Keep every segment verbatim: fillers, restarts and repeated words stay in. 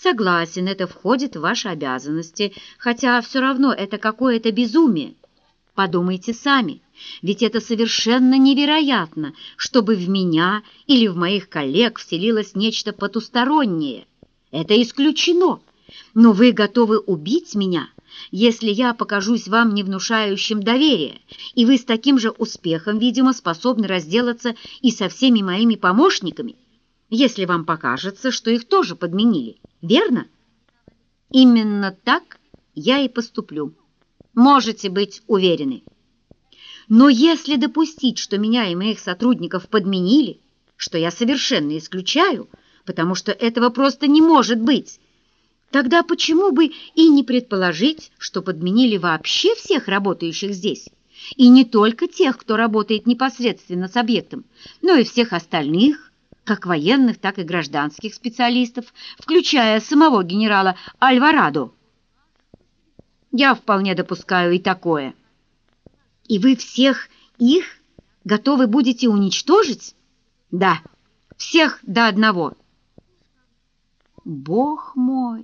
Согласен, это входит в ваши обязанности, хотя все равно это какое-то безумие. Подумайте сами, ведь это совершенно невероятно, чтобы в меня или в моих коллег вселилось нечто потустороннее. Это исключено, но вы готовы убить меня, если я покажусь вам не внушающим доверия, и вы с таким же успехом, видимо, способны разделаться и со всеми моими помощниками, если вам покажется, что их тоже подменили, верно? Именно так я и поступлю. Можете быть уверены. Но если допустить, что меня и моих сотрудников подменили, что я совершенно исключаю, потому что этого просто не может быть, тогда почему бы и не предположить, что подменили вообще всех работающих здесь, и не только тех, кто работает непосредственно с объектом, но и всех остальных, как военных, так и гражданских специалистов, включая самого генерала Альварадо. Я вполне допускаю и такое. И вы всех их готовы будете уничтожить? Да, всех до одного. Бог мой!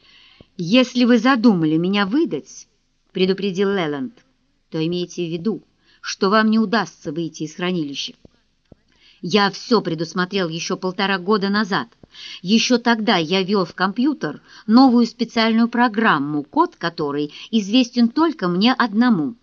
Если вы задумали меня выдать, предупредил Лэланд, то имейте в виду, что вам не удастся выйти из хранилища. Я все предусмотрел еще полтора года назад. Еще тогда я ввел в компьютер новую специальную программу, код которой известен только мне одному.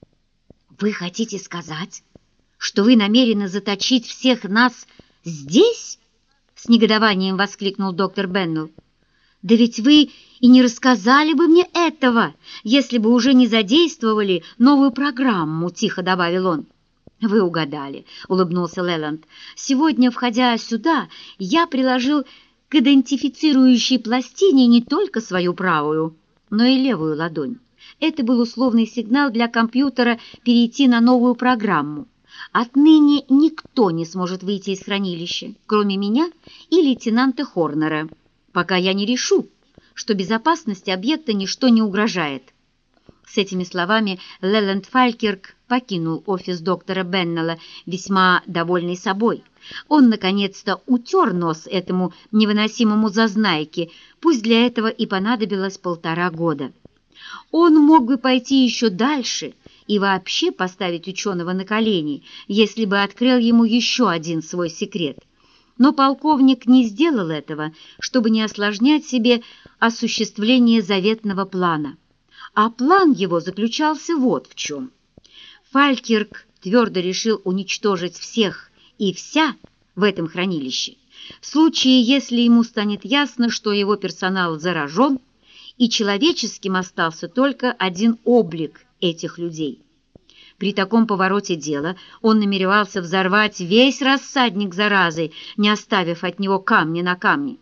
Вы хотите сказать, что вы намерены заточить всех нас здесь? С негодованием воскликнул доктор Беннелл. Да ведь вы и не рассказали бы мне этого, если бы уже не задействовали новую программу, тихо добавил он. «Вы угадали», — улыбнулся Лэланд. «Сегодня, входя сюда, я приложил к идентифицирующей пластине не только свою правую, но и левую ладонь. Это был условный сигнал для компьютера перейти на новую программу. Отныне никто не сможет выйти из хранилища, кроме меня и лейтенанта Хорнера, пока я не решу, что безопасности объекта ничто не угрожает». С этими словами Лэланд Фалькирк покинул офис доктора Беннелла, весьма довольный собой. Он, наконец-то, утер нос этому невыносимому зазнайке, пусть для этого и понадобилось полтора года. Он мог бы пойти еще дальше и вообще поставить ученого на колени, если бы открыл ему еще один свой секрет. Но полковник не сделал этого, чтобы не осложнять себе осуществление заветного плана. А план его заключался вот в чем. Фалькирк твердо решил уничтожить всех и вся в этом хранилище, в случае, если ему станет ясно, что его персонал заражен, и человеческим остался только один облик этих людей. При таком повороте дела он намеревался взорвать весь рассадник заразы, не оставив от него камня на камне.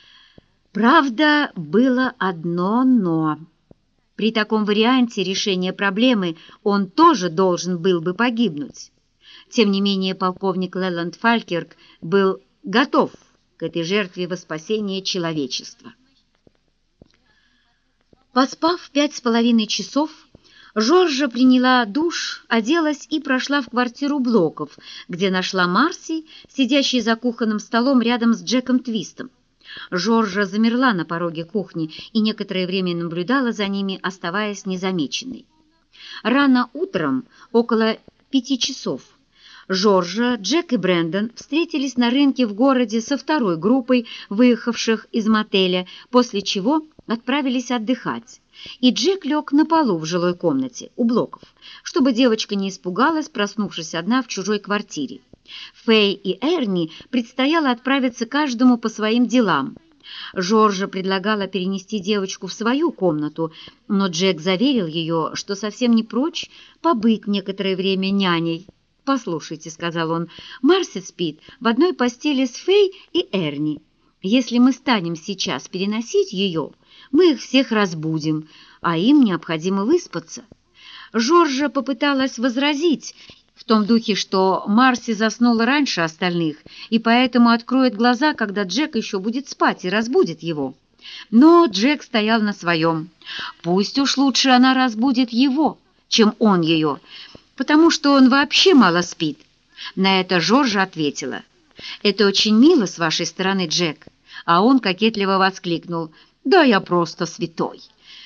Правда, было одно «но». При таком варианте решения проблемы он тоже должен был бы погибнуть. Тем не менее, полковник Лэланд Фалькирк был готов к этой жертве во спасение человечества. Поспав пять с половиной часов, Жоржа приняла душ, оделась и прошла в квартиру Блоков, где нашла Марси, сидящей за кухонным столом рядом с Джеком Твистом. Жоржа замерла на пороге кухни и некоторое время наблюдала за ними, оставаясь незамеченной. Рано утром, около пяти часов, Жоржа, Джек и Брэндон встретились на рынке в городе со второй группой выехавших из мотеля, после чего отправились отдыхать, и Джек лег на полу в жилой комнате у Блоков, чтобы девочка не испугалась, проснувшись одна в чужой квартире. Фэй и Эрни предстояло отправиться каждому по своим делам. Жоржа предлагала перенести девочку в свою комнату, но Джек заверил ее, что совсем не прочь побыть некоторое время няней. «Послушайте», — сказал он, — «Марси спит в одной постели с Фэй и Эрни. Если мы станем сейчас переносить ее, мы их всех разбудим, а им необходимо выспаться». Жоржа попыталась возразить, в том духе, что Марси заснула раньше остальных и поэтому откроет глаза, когда Джек еще будет спать, и разбудит его. Но Джек стоял на своем. Пусть уж лучше она разбудит его, чем он ее, потому что он вообще мало спит. На это Жоржа ответила: «Это очень мило с вашей стороны, Джек. а он кокетливо воскликнул: «Да я просто святой!»